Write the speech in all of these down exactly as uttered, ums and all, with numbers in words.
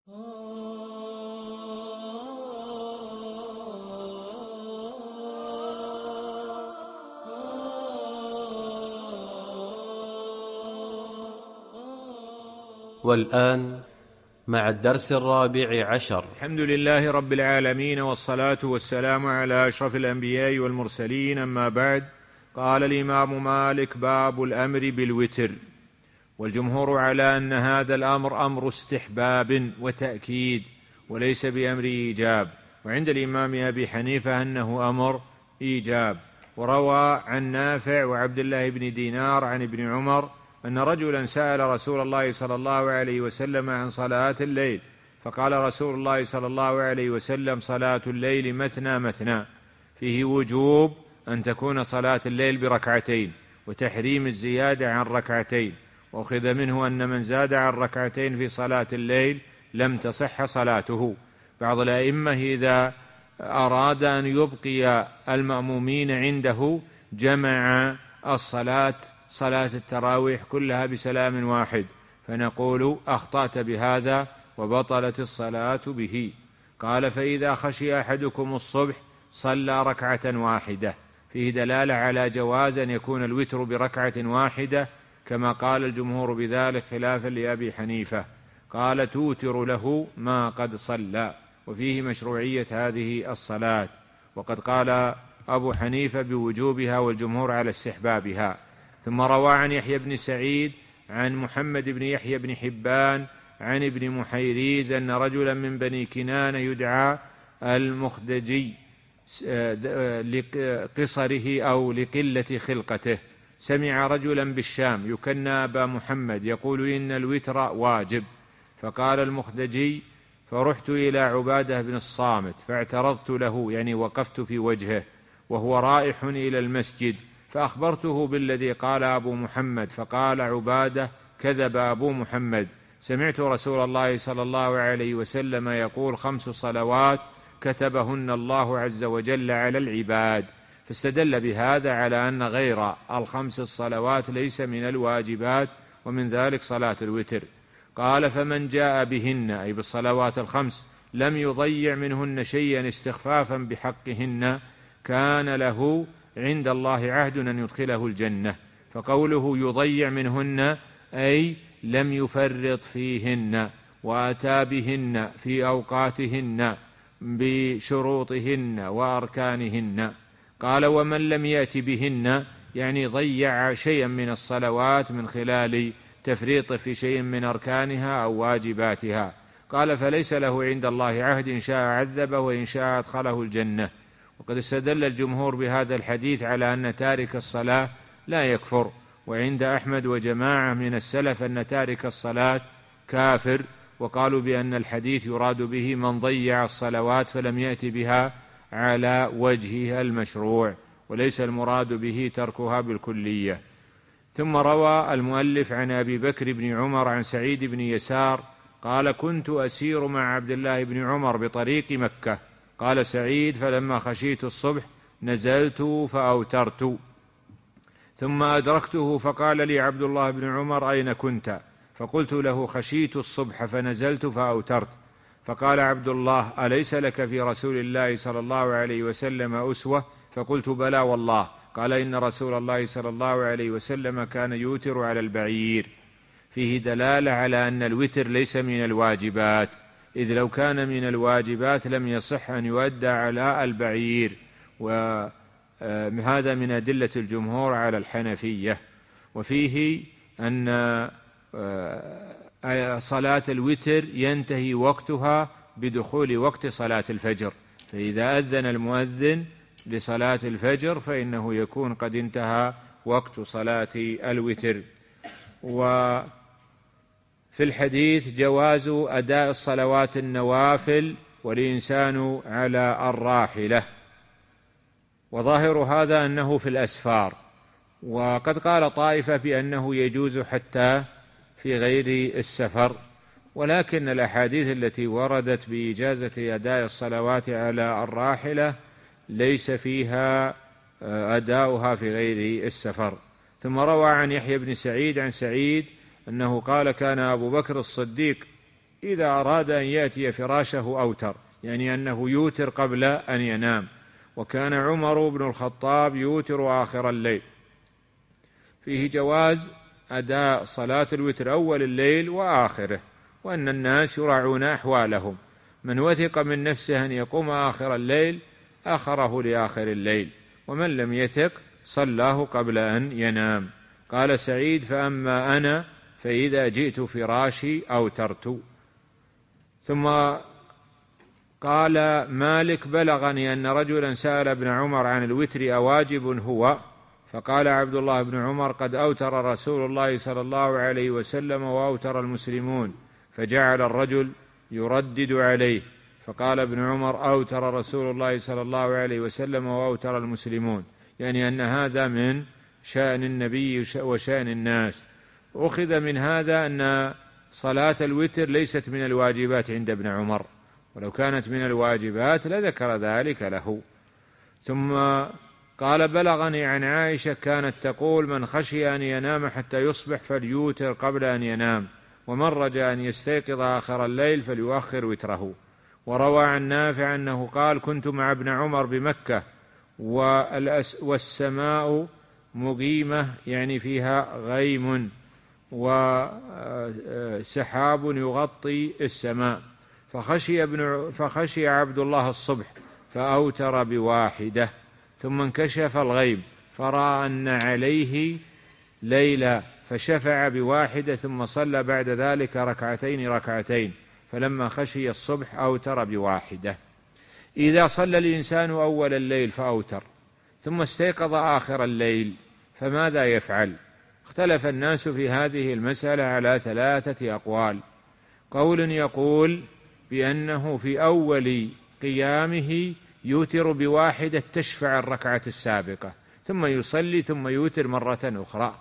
والآن مع الدرس الرابع عشر. الحمد لله رب العالمين، والصلاة والسلام على أشرف الأنبياء والمرسلين، أما بعد. قال الإمام مالك: باب الأمر بالوتر. والجمهور على أن هذا الأمر أمر استحباب وتأكيد وليس بأمر إيجاب، وعند الإمام أبي حنيفة أنه أمر إيجاب. وروى عن نافع وعبد الله بن دينار عن ابن عمر أن رجلا سأل رسول الله صلى الله عليه وسلم عن صلاة الليل، فقال رسول الله صلى الله عليه وسلم: صلاة الليل مثنى مثنى، فيه وجوب أن تكون صلاة الليل بركعتين، وتحريم الزيادة عن ركعتين. وأخذ منه أن من زاد عن ركعتين في صلاة الليل لم تصح صلاته. بعض الأئمة إذا أراد أن يبقي المأمومين عنده جمع الصلاة صلاة التراويح كلها بسلام واحد، فنقول: أخطأت بهذا وبطلت الصلاة به. قال: فإذا خشي أحدكم الصبح صلى ركعة واحدة، فيه دلالة على جواز أن يكون الوتر بركعة واحدة، كما قال الجمهور بذلك خلافا لأبي حنيفة. قال: توتر له ما قد صلى، وفيه مشروعية هذه الصلاة. وقد قال أبو حنيفة بوجوبها والجمهور على استحبابها. ثم روى عن يحيى بن سعيد عن محمد بن يحيى بن حبان عن ابن محيريز أن رجلا من بني كنانة يدعى المخدجي لقصره أو لقلة خلقته سمع رجلا بالشام يكنى أبا محمد يقول: إن الوتر واجب. فقال المخدجي: فرحت إلى عبادة بن الصامت فاعترضت له، يعني وقفت في وجهه وهو رائح إلى المسجد، فأخبرته بالذي قال أبو محمد، فقال عبادة: كذب أبو محمد، سمعت رسول الله صلى الله عليه وسلم يقول: خمس صلوات كتبهن الله عز وجل على العباد. فاستدل بهذا على أن غير الخمس الصلوات ليس من الواجبات، ومن ذلك صلاة الوتر. قال: فمن جاء بهن، أي بالصلوات الخمس، لم يضيع منهن شيئا استخفافا بحقهن، كان له عند الله عهد أن يدخله الجنة. فقوله يضيع منهن أي لم يفرط فيهن، وأتى بهن في أوقاتهن بشروطهن وأركانهن. قال: ومن لم يأت بهن، يعني ضيع شيئا من الصلوات من خلال تفريط في شيء من أركانها أو واجباتها. قال: فليس له عند الله عهد، إن شاء عذبه وإن شاء أدخله الجنة. وقد استدل الجمهور بهذا الحديث على أن تارك الصلاة لا يكفر، وعند أحمد وجماعة من السلف أن تارك الصلاة كافر، وقالوا بأن الحديث يراد به من ضيع الصلوات فلم يأتي بها على وجهها المشروع، وليس المراد به تركها بالكلية. ثم روى المؤلف عن أبي بكر بن عمر عن سعيد بن يسار قال: كنت أسير مع عبد الله بن عمر بطريق مكة. قال سعيد: فلما خشيت الصبح نزلت فأوترت، ثم أدركته فقال لي عبد الله بن عمر: أين كنت؟ فقلت له: خشيت الصبح فنزلت فأوترت. فقال عبد الله: أليس لك في رسول الله صلى الله عليه وسلم أسوة؟ فقلت: بلى والله. قال: إن رسول الله صلى الله عليه وسلم كان يوتر على البعير. فيه دلالة على أن الوتر ليس من الواجبات، إذ لو كان من الواجبات لم يصح أن يؤدى على البعير، وهذا من أدلة الجمهور على الحنفية. وفيه أن صلاة الوتر ينتهي وقتها بدخول وقت صلاة الفجر، فإذا أذن المؤذن لصلاة الفجر فإنه يكون قد انتهى وقت صلاة الوتر. وفي الحديث جواز أداء الصلوات النوافل والإنسان على الراحلة، وظاهر هذا أنه في الأسفار. وقد قال طائفة بأنه يجوز حتى في غير السفر، ولكن الأحاديث التي وردت بإجازة أداء الصلوات على الراحلة ليس فيها أداؤها في غير السفر. ثم روى عن يحيى بن سعيد عن سعيد أنه قال: كان أبو بكر الصديق إذا أراد أن يأتي فراشه أوتر، يعني أنه يوتر قبل أن ينام. وكان عمر بن الخطاب يوتر آخر الليل. فيه جواز أداء صلاة الوتر أول الليل وآخره، وأن الناس يراعون أحوالهم، من وثق من نفسه أن يقوم آخر الليل آخره لآخر الليل، ومن لم يثق صلاه قبل أن ينام. قال سعيد: فأما أنا فإذا جئت فراشي أوترت. ثم قال مالك: بلغني أن رجلا سأل ابن عمر عن الوتر أواجب هو؟ فقال عبد الله بن عمر: قد أوتر رسول الله صلى الله عليه وسلم وأوتر المسلمون. فجعل الرجل يردد عليه، فقال ابن عمر: أوتر رسول الله صلى الله عليه وسلم وأوتر المسلمون، يعني أن هذا من شأن النبي وشأن الناس. أخذ من هذا أن صلاة الوتر ليست من الواجبات عند ابن عمر، ولو كانت من الواجبات لذكر ذلك له. ثم قال: بلغني عن عائشة كانت تقول: من خشي أن ينام حتى يصبح فليوتر قبل أن ينام، ومن رجا أن يستيقظ آخر الليل فليؤخر وتره. وروى عن نافع أنه قال: كنت مع ابن عمر بمكة والسماء مقيمة، يعني فيها غيم وسحاب يغطي السماء، فخشي, ابن فخشي عبد الله الصبح فأوتر بواحدة، ثم انكشف الغيم فرأى أن عليه ليلة فشفع بواحدة، ثم صلى بعد ذلك ركعتين ركعتين، فلما خشي الصبح أوتر بواحدة. إذا صلى الإنسان أول الليل فأوتر ثم استيقظ آخر الليل فماذا يفعل؟ اختلف الناس في هذه المسألة على ثلاثة أقوال. قول يقول بأنه في أول قيامه يوتر بواحدة تشفع الركعة السابقة، ثم يصلي ثم يوتر مرة أخرى.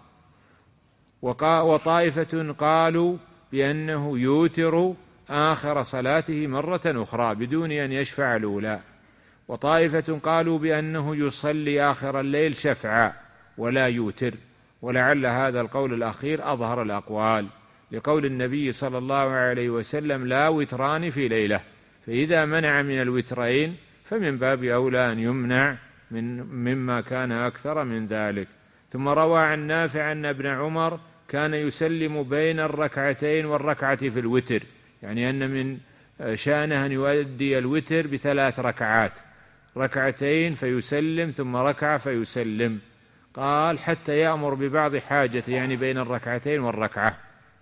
وطائفة قالوا بأنه يوتر آخر صلاته مرة أخرى بدون أن يشفع الأولى. وطائفة قالوا بأنه يصلي آخر الليل شفعا ولا يوتر، ولعل هذا القول الأخير أظهر الأقوال، لقول النبي صلى الله عليه وسلم: لا وتران في ليلة، فإذا منع من الوترين فمن باب أولى أن يمنع من مما كان أكثر من ذلك. ثم روى عن نافع أن ابن عمر كان يسلم بين الركعتين والركعة في الوتر، يعني أن من شأنه أن يؤدي الوتر بثلاث ركعات، ركعتين فيسلم ثم ركعة فيسلم. قال: حتى يأمر ببعض حاجته، يعني بين الركعتين والركعة.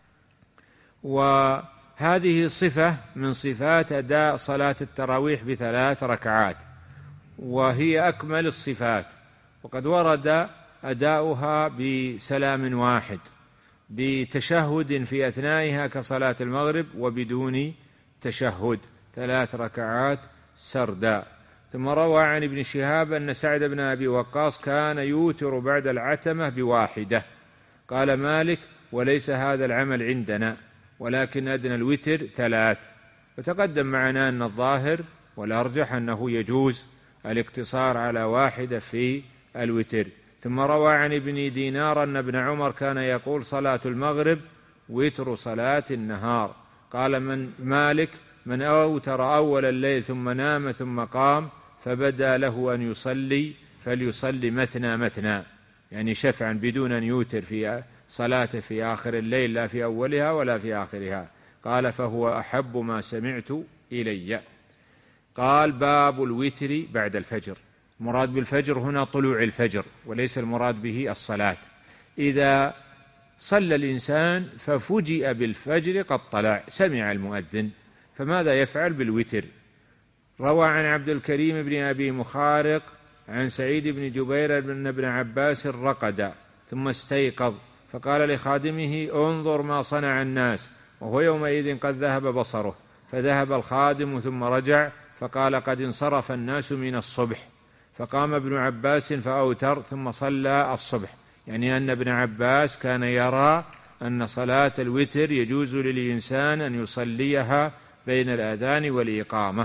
وهذه صفة من صفات أداء صلاة التراويح بثلاث ركعات، وهي أكمل الصفات. وقد ورد أداؤها بسلام واحد بتشهد في أثنائها كصلاة المغرب، وبدون تشهد، ثلاث ركعات سردا. ثم روى عن ابن شهاب أن سعد بن أبي وقاص كان يوتر بعد العتمة بواحدة. قال مالك: وليس هذا العمل عندنا، ولكن أدنى الوتر ثلاث. وتقدم معنا أن الظاهر والأرجح أنه يجوز الاقتصار على واحدة في الوتر. ثم روى عن ابن دينار أن ابن عمر كان يقول: صلاة المغرب وتر صلاة النهار. قال من مالك: من أوتر أول الليل ثم نام ثم قام فبدا له أن يصلي فليصلي مثنى مثنى، يعني شفعا بدون أن يوتر في صلاته في آخر الليل، لا في أولها ولا في آخرها. قال: فهو أحب ما سمعت إلي. قال: باب الوتر بعد الفجر. المراد بالفجر هنا طلوع الفجر، وليس المراد به الصلاة. إذا صلى الإنسان ففوجئ بالفجر قد طلع، سمع المؤذن، فماذا يفعل بالوتر؟ روى عن عبد الكريم بن أبي مخارق عن سعيد بن جبير بن ابن عباس رقد ثم استيقظ، فقال لخادمه: انظر ما صنع الناس، وهو يومئذ قد ذهب بصره. فذهب الخادم ثم رجع فقال: قد انصرف الناس من الصبح. فقام ابن عباس فأوتر ثم صلى الصبح، يعني أن ابن عباس كان يرى أن صلاة الوتر يجوز للإنسان أن يصليها بين الأذان والإقامة.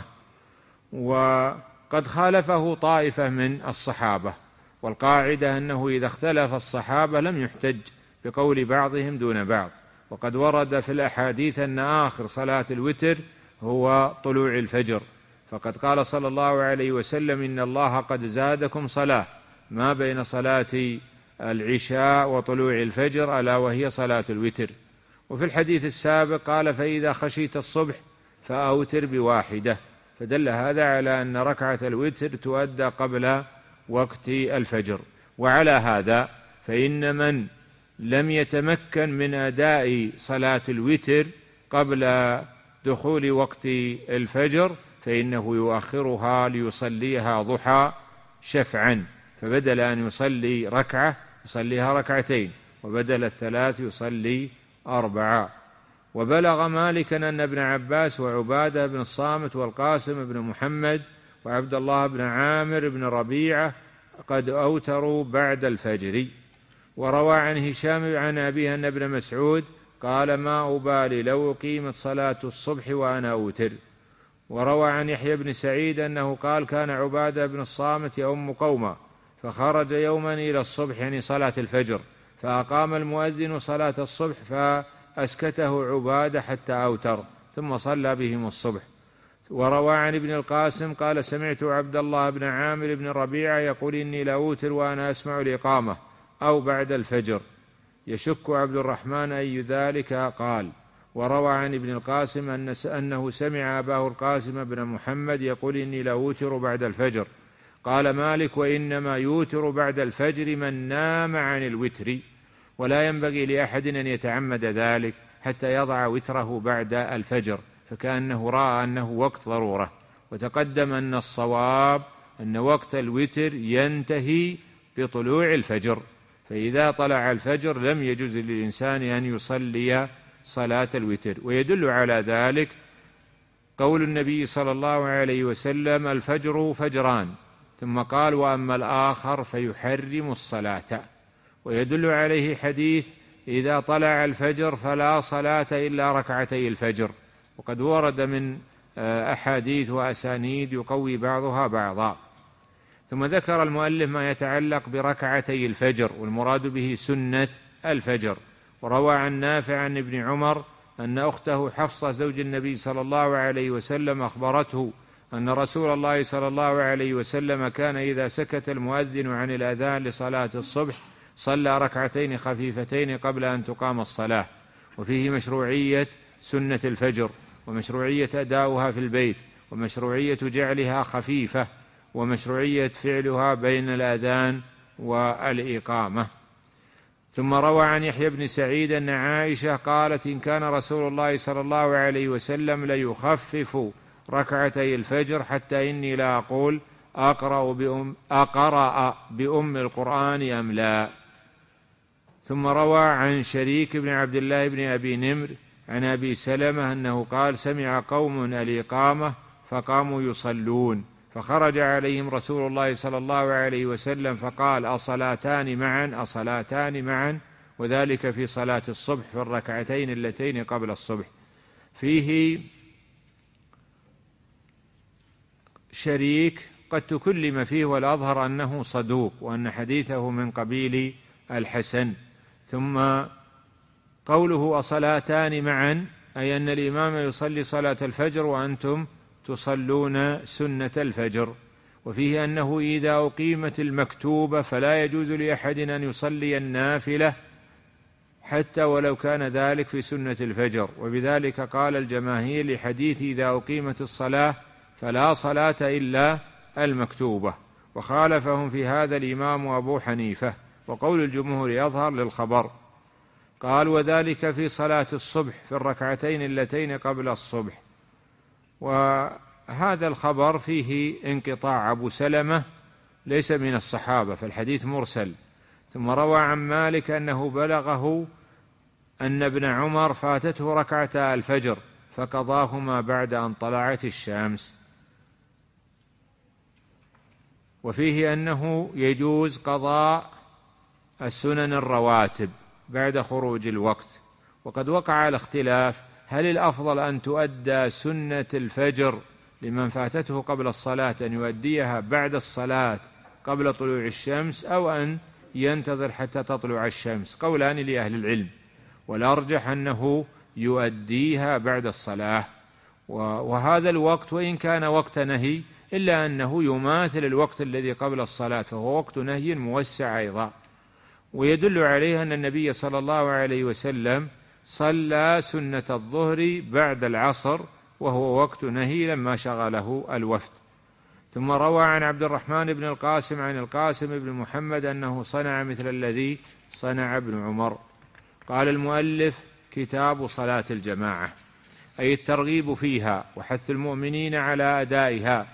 وقد خالفه طائفة من الصحابة، والقاعدة أنه إذا اختلف الصحابة لم يحتج بقول بعضهم دون بعض، وقد ورد في الأحاديث أن آخر صلاة الوتر هو طلوع الفجر، فقد قال صلى الله عليه وسلم: إن الله قد زادكم صلاة ما بين صلاة العشاء وطلوع الفجر ألا وهي صلاة الوتر. وفي الحديث السابق قال: فإذا خشيت الصبح فأوتر بواحدة، فدل هذا على أن ركعة الوتر تؤدى قبل وقت الفجر. وعلى هذا فإن من لم يتمكن من أداء صلاة الوتر قبل دخول وقت الفجر فإنه يؤخرها ليصليها ضحى شفعا، فبدل أن يصلي ركعة يصليها ركعتين، وبدل الثلاث يصلي أربعة. وبلغ مالكا أن ابن عباس وعبادة بن الصامت والقاسم بن محمد وعبد الله بن عامر بن ربيعة قد أوتروا بعد الفجر. وروى عن هشام عن أبيه أن ابن مسعود قال: ما أبالي لو أقيمت صلاة الصبح وأنا أوتر. وروى عن يحيى بن سعيد أنه قال: كان عبادة بن الصامت يؤم قوما، فخرج يوما إلى الصبح يعني صلاة الفجر، فأقام المؤذن صلاة الصبح فأسكته عبادة حتى أوتر، ثم صلى بهم الصبح. وروى عن ابن القاسم قال: سمعت عبد الله بن عامر بن ربيعة يقول: إني لأوتر وأنا أسمع الإقامة أو بعد الفجر. يشك عبد الرحمن أي ذلك قال. وروى عن ابن القاسم أن أنه سمع أباه القاسم بن محمد يقول: إني لأوتر بعد الفجر. قال مالك: وإنما يوتر بعد الفجر من نام عن الوتر، ولا ينبغي لأحد أن يتعمد ذلك حتى يضع وتره بعد الفجر، فكأنه رأى أنه وقت ضرورة. وتقدم أن الصواب أن وقت الوتر ينتهي بطلوع الفجر، فإذا طلع الفجر لم يجوز للإنسان أن يصلي صلاة الوتر. ويدل على ذلك قول النبي صلى الله عليه وسلم: الفجر فجران، ثم قال: وأما الآخر فيحرم الصلاة. ويدل عليه حديث: إذا طلع الفجر فلا صلاة إلا ركعتي الفجر. وقد ورد من أحاديث وأسانيد يقوي بعضها بعضا. ثم ذكر المؤلف ما يتعلق بركعتي الفجر، والمراد به سنة الفجر. وروى عن نافع عن ابن عمر أن أخته حفصة زوج النبي صلى الله عليه وسلم أخبرته أن رسول الله صلى الله عليه وسلم كان إذا سكت المؤذن عن الأذان لصلاة الصبح صلى ركعتين خفيفتين قبل أن تقام الصلاة. وفيه مشروعية سنة الفجر، ومشروعية أداؤها في البيت، ومشروعية جعلها خفيفة، ومشروعية فعلها بين الأذان والإقامة. ثم روى عن يحيى بن سعيد أن عائشة قالت: إن كان رسول الله صلى الله عليه وسلم ليخفف ركعتي الفجر حتى إني لا أقول أقرأ بأم, أقرأ بأم القرآن أم لا. ثم روى عن شريك بن عبد الله بن أبي نمر عن أبي سلمة أنه قال: سمع قوم الإقامة فقاموا يصلون، فخرج عليهم رسول الله صلى الله عليه وسلم فقال: أصلاتان معا أصلاتان معا، وذلك في صلاة الصبح في الركعتين اللتين قبل الصبح. فيه شريك قد تكلم فيه، والأظهر أنه صدوق، وأن حديثه من قبيل الحسن. ثم قوله أصلاتان معا أي أن الإمام يصلي صلاة الفجر وأنتم تصلون سنة الفجر. وفيه أنه إذا أقيمت المكتوبة فلا يجوز لأحد أن يصلي النافلة حتى ولو كان ذلك في سنة الفجر. وبذلك قال الجماهير لحديث إذا أقيمت الصلاة فلا صلاة إلا المكتوبة. وخالفهم في هذا الإمام أبو حنيفة، وقول الجمهور يظهر للخبر. قال: وذلك في صلاة الصبح في الركعتين اللتين قبل الصبح. وهذا الخبر فيه انقطاع، أبو سلمة ليس من الصحابة فالحديث مرسل. ثم روى عن مالك أنه بلغه أن ابن عمر فاتته ركعتا الفجر فقضاهما بعد أن طلعت الشمس. وفيه أنه يجوز قضاء السنن الرواتب بعد خروج الوقت. وقد وقع الاختلاف: هل الأفضل أن تؤدى سنة الفجر لمن فاتته قبل الصلاة أن يؤديها بعد الصلاة قبل طلوع الشمس، أو أن ينتظر حتى تطلع الشمس؟ قولان لأهل العلم. والأرجح أنه يؤديها بعد الصلاة. وهذا الوقت وإن كان وقت نهي إلا أنه يماثل الوقت الذي قبل الصلاة، فهو وقت نهي موسع أيضا. ويدل عليه أن النبي صلى الله عليه وسلم صلى سنة الظهر بعد العصر وهو وقت نهي لما شغله الوفد. ثم روى عن عبد الرحمن بن القاسم عن القاسم بن محمد أنه صنع مثل الذي صنع ابن عمر. قال المؤلف: كتاب صلاة الجماعة، أي الترغيب فيها وحث المؤمنين على أدائها.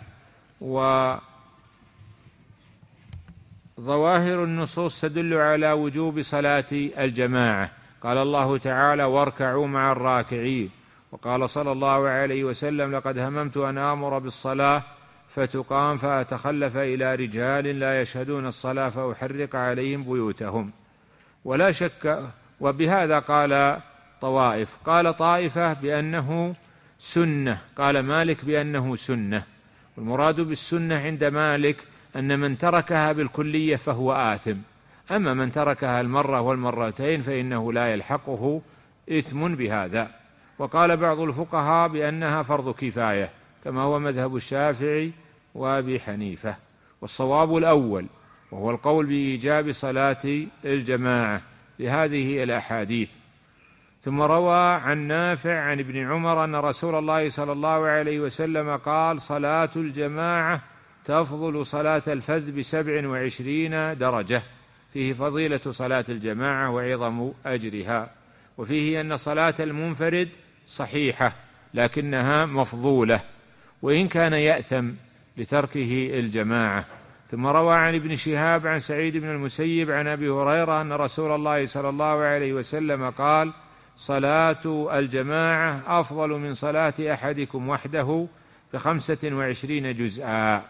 وظواهر النصوص تدل على وجوب صلاة الجماعة. قال الله تعالى: واركعوا مع الراكعين. وقال صلى الله عليه وسلم: لقد هممت أن آمر بالصلاة فتقام فأتخلف إلى رجال لا يشهدون الصلاة فأحرق عليهم بيوتهم. ولا شك. وبهذا قال طوائف، قال طائفة بأنه سنة، قال مالك بأنه سنة. والمراد بالسنة عند مالك أن من تركها بالكلية فهو آثم، أما من تركها المرة والمرتين فإنه لا يلحقه إثم بهذا. وقال بعض الفقهاء بأنها فرض كفاية كما هو مذهب الشافعي وأبي حنيفة. والصواب الأول وهو القول بإيجاب صلاة الجماعة لهذه الأحاديث. ثم روى عن نافع عن ابن عمر أن رسول الله صلى الله عليه وسلم قال: صلاة الجماعة تفضل صلاة الفذ بسبع وعشرين درجة، فيه فضيلة صلاة الجماعة وعظم أجرها. وفيه أن صلاة المنفرد صحيحة لكنها مفضولة وإن كان يأثم لتركه الجماعة. ثم روى عن ابن شهاب عن سعيد بن المسيب عن أبي هريرة أن رسول الله صلى الله عليه وسلم قال: صلاة الجماعة أفضل من صلاة أحدكم وحده بخمسة وعشرين جزءا.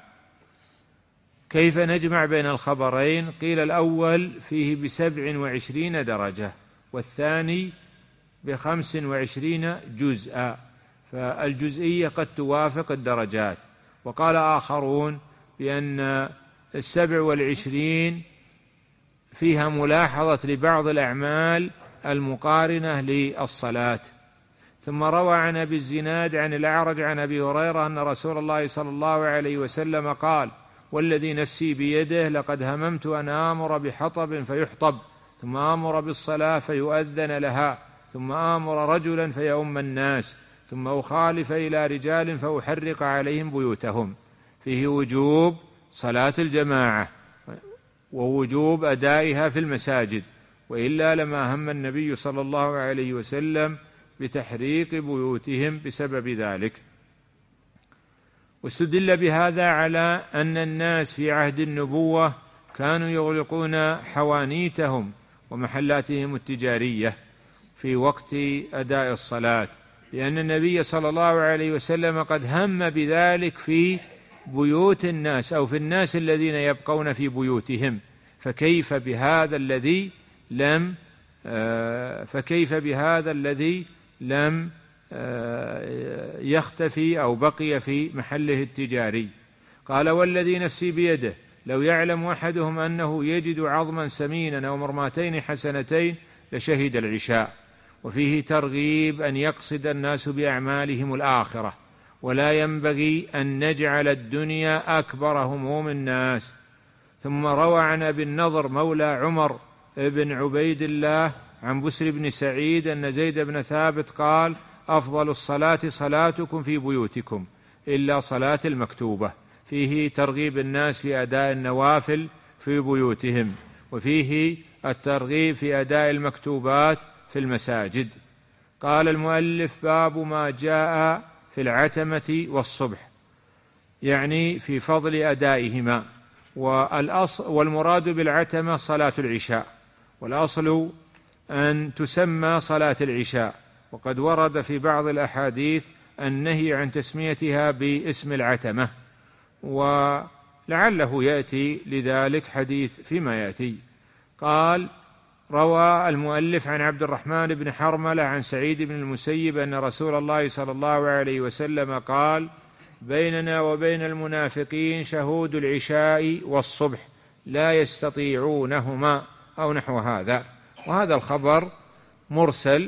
كيف نجمع بين الخبرين؟ قيل الأول فيه بسبع وعشرين درجة والثاني بخمس وعشرين جزءا، فالجزئية قد توافق الدرجات. وقال آخرون بأن السبع والعشرين فيها ملاحظة لبعض الأعمال المقارنة للصلاة. ثم روى عن أبي الزناد عن الأعرج عن أبي هريرة أن رسول الله صلى الله عليه وسلم قال: والذي نفسي بيده لقد هممت أن آمر بحطب فيحطب، ثم آمر بالصلاة فيؤذن لها، ثم آمر رجلا فيؤم الناس، ثم أخالف إلى رجال فأحرق عليهم بيوتهم. فيه وجوب صلاة الجماعة ووجوب أدائها في المساجد، وإلا لما هم النبي صلى الله عليه وسلم بتحريق بيوتهم بسبب ذلك. واستدل بهذا على أن الناس في عهد النبوة كانوا يغلقون حوانيتهم ومحلاتهم التجارية في وقت أداء الصلاة، لأن النبي صلى الله عليه وسلم قد هم بذلك في بيوت الناس أو في الناس الذين يبقون في بيوتهم، فكيف بهذا الذي لم فكيف بهذا الذي لم يختفي أو بقي في محله التجاري. قال: والذي نفسي بيده لو يعلم أحدهم أنه يجد عظما سمينا أو مرماتين حسنتين لشهد العشاء. وفيه ترغيب أن يقصد الناس بأعمالهم الآخرة، ولا ينبغي أن نجعل الدنيا أكبر هموم الناس. ثم روى عن أبي النضر مولى عمر بن عبيد الله عن بسر بن سعيد أن زيد بن ثابت قال: أفضل الصلاة صلاتكم في بيوتكم إلا صلاة المكتوبة. فيه ترغيب الناس في أداء النوافل في بيوتهم، وفيه الترغيب في أداء المكتوبات في المساجد. قال المؤلف: باب ما جاء في العتمة والصبح، يعني في فضل أدائهما. والأصل والمراد بالعتمة صلاة العشاء، والأصل أن تسمى صلاة العشاء، وقد ورد في بعض الأحاديث النهي عن تسميتها باسم العتمة، ولعله يأتي لذلك حديث فيما يأتي. قال: روى المؤلف عن عبد الرحمن بن حرملة عن سعيد بن المسيب أن رسول الله صلى الله عليه وسلم قال: بيننا وبين المنافقين شهود العشاء والصبح لا يستطيعونهما، أو نحو هذا. وهذا الخبر مرسل.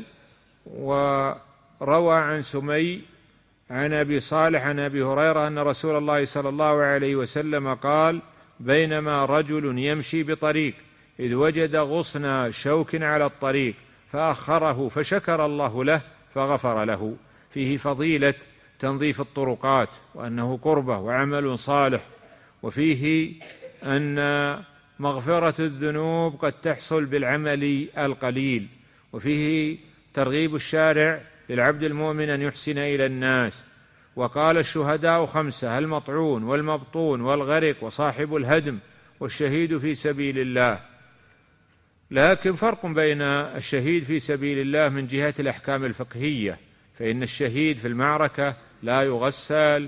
وروى عن سمي عن أبي صالح عن أبي هريرة أن رسول الله صلى الله عليه وسلم قال: بينما رجل يمشي بطريق إذ وجد غصن شوك على الطريق فأخره فشكر الله له فغفر له. فيه فضيلة تنظيف الطرقات وأنه قربة وعمل صالح، وفيه أن مغفرة الذنوب قد تحصل بالعمل القليل، وفيه ترغيب الشارع للعبد المؤمن أن يحسن إلى الناس. وقال: الشهداء خمسة: المطعون والمبطون والغرق وصاحب الهدم والشهيد في سبيل الله. لكن فرق بين الشهيد في سبيل الله من جهة الأحكام الفقهية، فإن الشهيد في المعركة لا يغسل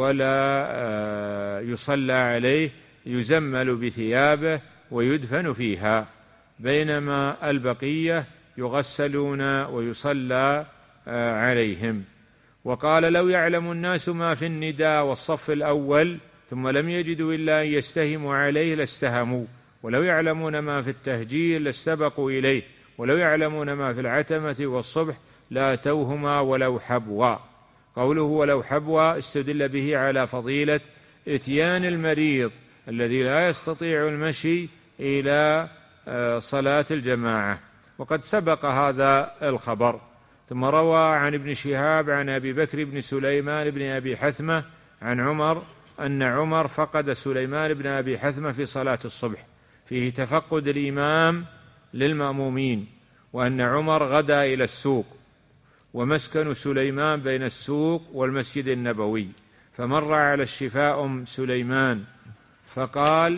ولا يصلى عليه، يزمل بثيابه ويدفن فيها، بينما البقية يغسلون ويصلى عليهم. وقال: لو يعلم الناس ما في النداء والصف الأول ثم لم يجدوا إلا أن يستهموا عليه لاستهموا، ولو يعلمون ما في التهجير لاستبقوا إليه، ولو يعلمون ما في العتمة والصبح لاتوهما ولو حبوا. قوله ولو حبوا استدل به على فضيلة إتيان المريض الذي لا يستطيع المشي إلى صلاة الجماعة، وقد سبق هذا الخبر. ثم روى عن ابن شهاب عن أبي بكر بن سليمان بن أبي حثمة عن عمر أن عمر فقد سليمان بن أبي حثمة في صلاة الصبح، فيه تفقد الإمام للمأمومين، وأن عمر غدا إلى السوق، ومسكن سليمان بين السوق والمسجد النبوي، فمر على الشفاء أم سليمان فقال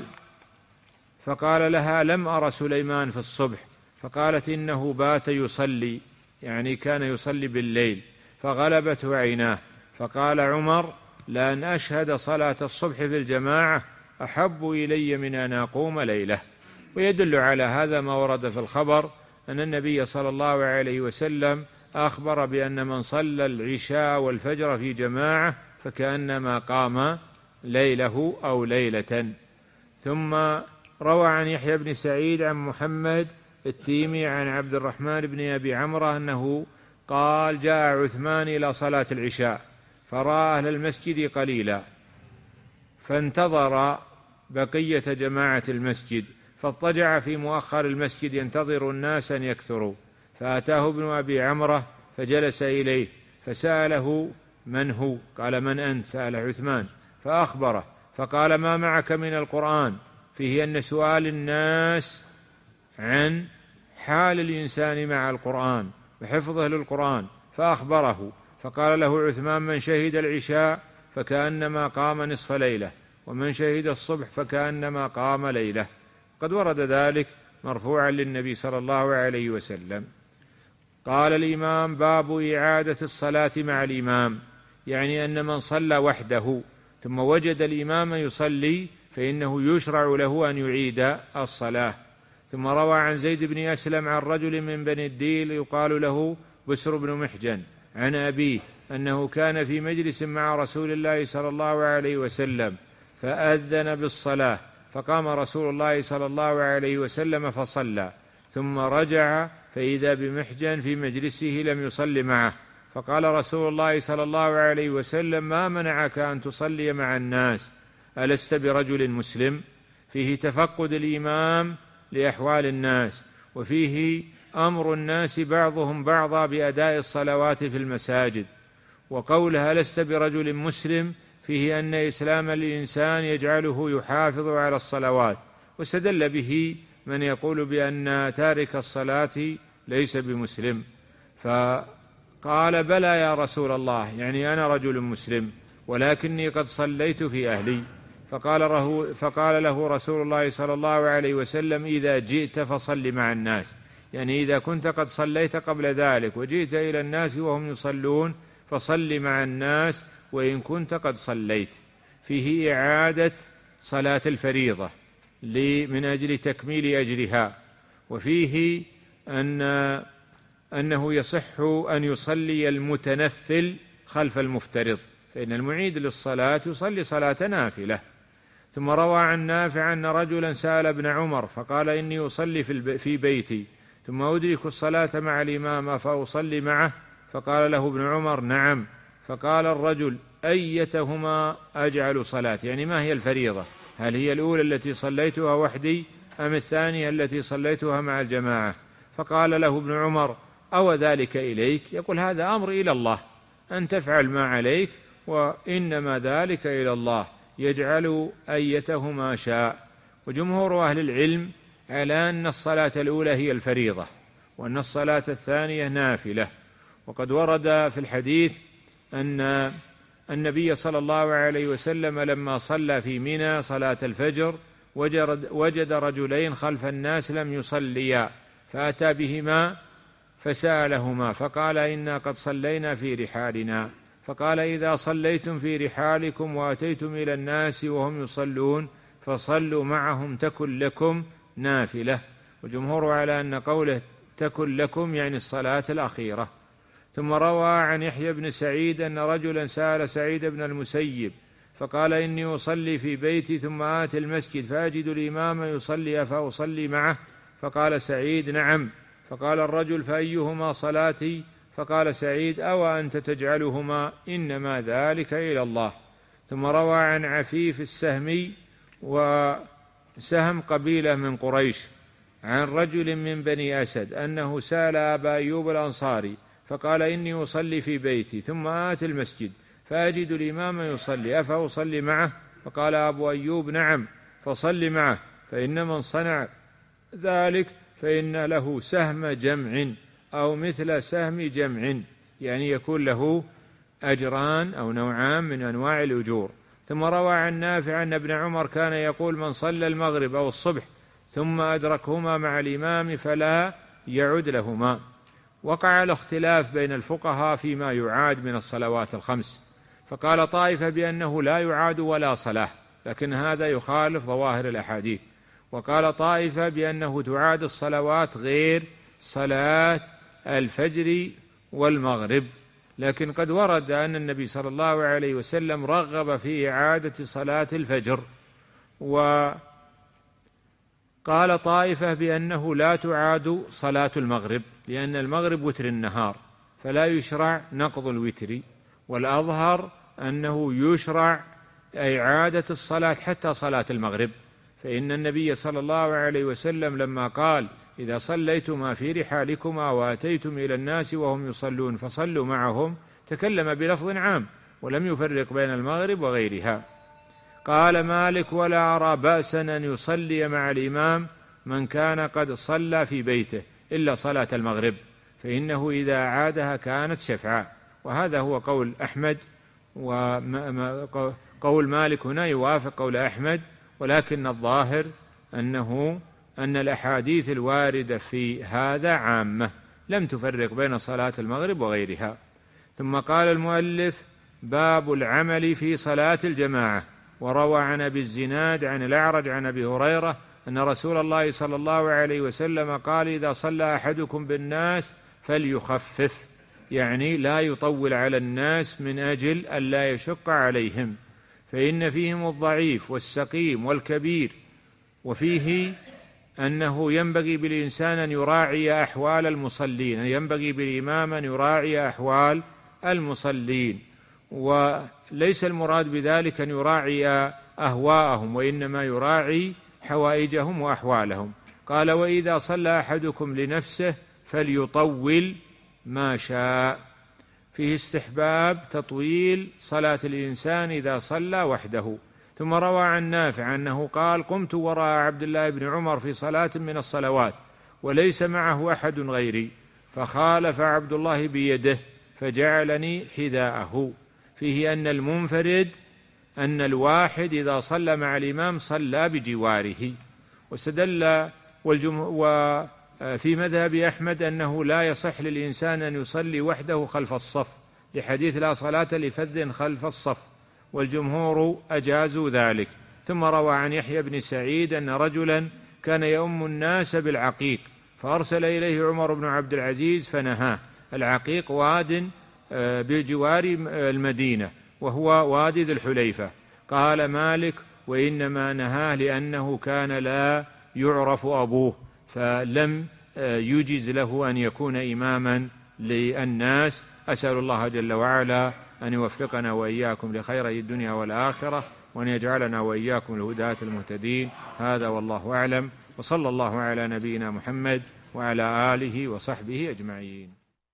فقال لها: لم أر سليمان في الصبح. فقالت: إنه بات يصلي، يعني كان يصلي بالليل، فغلبته عيناه. فقال عمر: لأن أشهد صلاة الصبح في الجماعة أحب إلي من أن أقوم ليلة. ويدل على هذا ما ورد في الخبر أن النبي صلى الله عليه وسلم أخبر بأن من صلى العشاء والفجر في جماعة فكأنما قام ليله أو ليلة. ثم روى عن يحيى بن سعيد عن محمد التيمي عن عبد الرحمن بن أبي عمرو أنه قال: جاء عثمان إلى صلاة العشاء فرأى أهل المسجد قليلا، فانتظر بقية جماعة المسجد، فاضطجع في مؤخر المسجد ينتظر الناس أن يكثروا، فأتاه ابن أبي عمرة فجلس إليه فسأله: من هو؟ قال: من أنت؟ سأل عثمان فأخبره، فقال: ما معك من القرآن؟ فيه أن سؤال الناس عن حال الإنسان مع القرآن وحفظه للقرآن، فأخبره، فقال له عثمان: من شهد العشاء فكأنما قام نصف ليلة، ومن شهد الصبح فكأنما قام ليلة. قد ورد ذلك مرفوعا للنبي صلى الله عليه وسلم. قال الإمام: باب إعادة الصلاة مع الإمام، يعني أن من صلى وحده ثم وجد الإمام يصلي فإنه يشرع له أن يعيد الصلاة. ثم روى عن زيد بن أسلم عن رجل من بني الديل يقال له بسر بن محجن عن أبيه أنه كان في مجلس مع رسول الله صلى الله عليه وسلم فأذن بالصلاة، فقام رسول الله صلى الله عليه وسلم فصلى، ثم رجع فإذا بمحجن في مجلسه لم يصل معه، فقال رسول الله صلى الله عليه وسلم: ما منعك أن تصلي مع الناس؟ ألست برجل مسلم؟ فيه تفقد الإمام لأحوال الناس، وفيه أمر الناس بعضهم بعضا بأداء الصلوات في المساجد. وقولها لست برجل مسلم فيه أن إسلام الإنسان يجعله يحافظ على الصلوات، واستدل به من يقول بأن تارك الصلاة ليس بمسلم، فقال: بلى يا رسول الله، يعني أنا رجل مسلم ولكني قد صليت في أهلي. فقال, له فقال له رسول الله صلى الله عليه وسلم: إذا جئت فصل مع الناس، يعني إذا كنت قد صليت قبل ذلك وجئت إلى الناس وهم يصلون فصل مع الناس وإن كنت قد صليت. فيه إعادة صلاة الفريضة من أجل تكميل أجرها، وفيه أن أنه يصح أن يصلي المتنفل خلف المفترض، فإن المعيد للصلاة يصلي صلاة نافلة. ثم روى عن نافع أن رجلا سأل ابن عمر فقال: إني أصلي في بيتي ثم أدرك الصلاة مع الإمام أفأصلي معه؟ فقال له ابن عمر: نعم. فقال الرجل: أيتهما أجعل صلاة؟ يعني ما هي الفريضة؟ هل هي الأولى التي صليتها وحدي أم الثانية التي صليتها مع الجماعة؟ فقال له ابن عمر: أو ذلك إليك؟ يقول هذا أمر إلى الله، أن تفعل ما عليك، وإنما ذلك إلى الله، يجعل أيتهما شاء. وجمهور أهل العلم على أن الصلاة الأولى هي الفريضة، وأن الصلاة الثانية نافلة. وقد ورد في الحديث أن النبي صلى الله عليه وسلم لما صلى في منى صلاة الفجر وجد رجلين خلف الناس لم يصليا، فأتى بهما فسألهما فقال: إنا قد صلينا في رحالنا. فقال: إذا صليتم في رحالكم وأتيتم إلى الناس وهم يصلون فصلوا معهم تكن لكم نافلة. وجمهور على أن قوله تكن لكم يعني الصلاة الأخيرة. ثم روى عن يحيى بن سعيد أن رجلا سأل سعيد بن المسيب فقال: إني أصلي في بيتي ثم آتي المسجد فأجد الإمام يصلي فأصلي معه؟ فقال سعيد: نعم. فقال الرجل: فأيهما صلاتي؟ فقال سعيد: أو أنت تجعلهما؟ إنما ذلك إلى الله. ثم روى عن عفيف السهمي، وسهم قبيلة من قريش، عن رجل من بني أسد أنه سأل أبا أيوب الأنصاري فقال: إني أصلي في بيتي ثم آتي المسجد فأجد الإمام يصلي أفأصلي معه؟ فقال أبو أيوب: نعم، فصل معه، فإن من صنع ذلك فإن له سهم جمع أو مثل سهم جمع، يعني يكون له أجران أو نوعان من أنواع الأجور. ثم روى عن نافع أن ابن عمر كان يقول: من صلى المغرب أو الصبح ثم أدركهما مع الإمام فلا يعد لهما. وقع الاختلاف بين الفقهاء فيما يعاد من الصلوات الخمس، فقال طائفة بأنه لا يعاد ولا صلاة، لكن هذا يخالف ظواهر الأحاديث. وقال طائفة بأنه تعاد الصلوات غير صلاة الفجر والمغرب، لكن قد ورد أن النبي صلى الله عليه وسلم رغب في إعادة صلاة الفجر. وقال طائفة بأنه لا تعاد صلاة المغرب، لأن المغرب وتر النهار فلا يشرع نقض الوتر، والأظهر أنه يشرع إعادة الصلاة حتى صلاة المغرب، فإن النبي صلى الله عليه وسلم لما قال: إذا صليتما في رحالكما وأتيتم إلى الناس وهم يصلون فصلوا معهم، تكلم بلفظ عام ولم يفرق بين المغرب وغيرها. قال مالك: ولا أرى بأسا أن يصلي مع الإمام من كان قد صلى في بيته إلا صلاة المغرب، فإنه إذا أعادها كانت شفعا. وهذا هو قول أحمد، وقول مالك هنا يوافق قول أحمد، ولكن الظاهر أنه أن الأحاديث الواردة في هذا عامة لم تفرق بين صلاة المغرب وغيرها. ثم قال المؤلف: باب العمل في صلاة الجماعة. وروى عن أبي الزناد عن الأعرج عن أبي هريرة أن رسول الله صلى الله عليه وسلم قال: إذا صلى أحدكم بالناس فليخفف، يعني لا يطول على الناس من أجل ألا يشق عليهم، فإن فيهم الضعيف والسقيم والكبير. وفيه أنه ينبغي بالإنسان أن يراعي أحوال المصلين، ينبغي بالإمام أن يراعي أحوال المصلين، وليس المراد بذلك أن يراعي أهواءهم، وإنما يراعي حوائجهم وأحوالهم. قال: وإذا صلى أحدكم لنفسه فليطول ما شاء. فيه استحباب تطويل صلاة الإنسان إذا صلى وحده. ثم روى عن نافع أنه قال: قمت وراء عبد الله بن عمر في صلاة من الصلوات وليس معه أحد غيري، فخالف عبد الله بيده فجعلني حذاءه. فيه أن المنفرد أن الواحد إذا صلى مع الإمام صلى بجواره. واستدل وفي مذهب أحمد أنه لا يصح للإنسان أن يصلي وحده خلف الصف، لحديث لا صلاة لفذ خلف الصف، والجمهور أجازوا ذلك. ثم روى عن يحيى بن سعيد أن رجلا كان يؤم الناس بالعقيق فأرسل إليه عمر بن عبد العزيز فنهاه. العقيق واد بجوار المدينة وهو وادي ذي الحليفة. قال مالك: وإنما نهاه لأنه كان لا يعرف أبوه، فلم يجيز له أن يكون إماما للناس. أسأل الله جل وعلا أن يوفقنا وإياكم لخيري الدنيا والآخرة، وأن يجعلنا وإياكم الهداة المهتدين. هذا والله أعلم، وصلى الله على نبينا محمد وعلى آله وصحبه أجمعين.